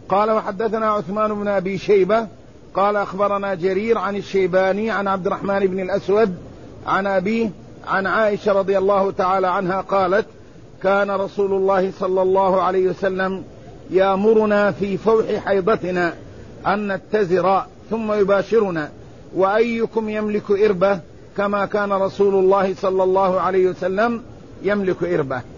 قال وحدثنا عثمان بن أبي شيبة قال أخبرنا جرير عن الشيباني عن عبد الرحمن بن الأسود عن أبيه عن عائشة رضي الله تعالى عنها قالت كان رسول الله صلى الله عليه وسلم يأمرنا في فوح حيضتنا أن نتزر ثم يباشرنا وأيكم يملك إربة كما كان رسول الله صلى الله عليه وسلم يملك إربة.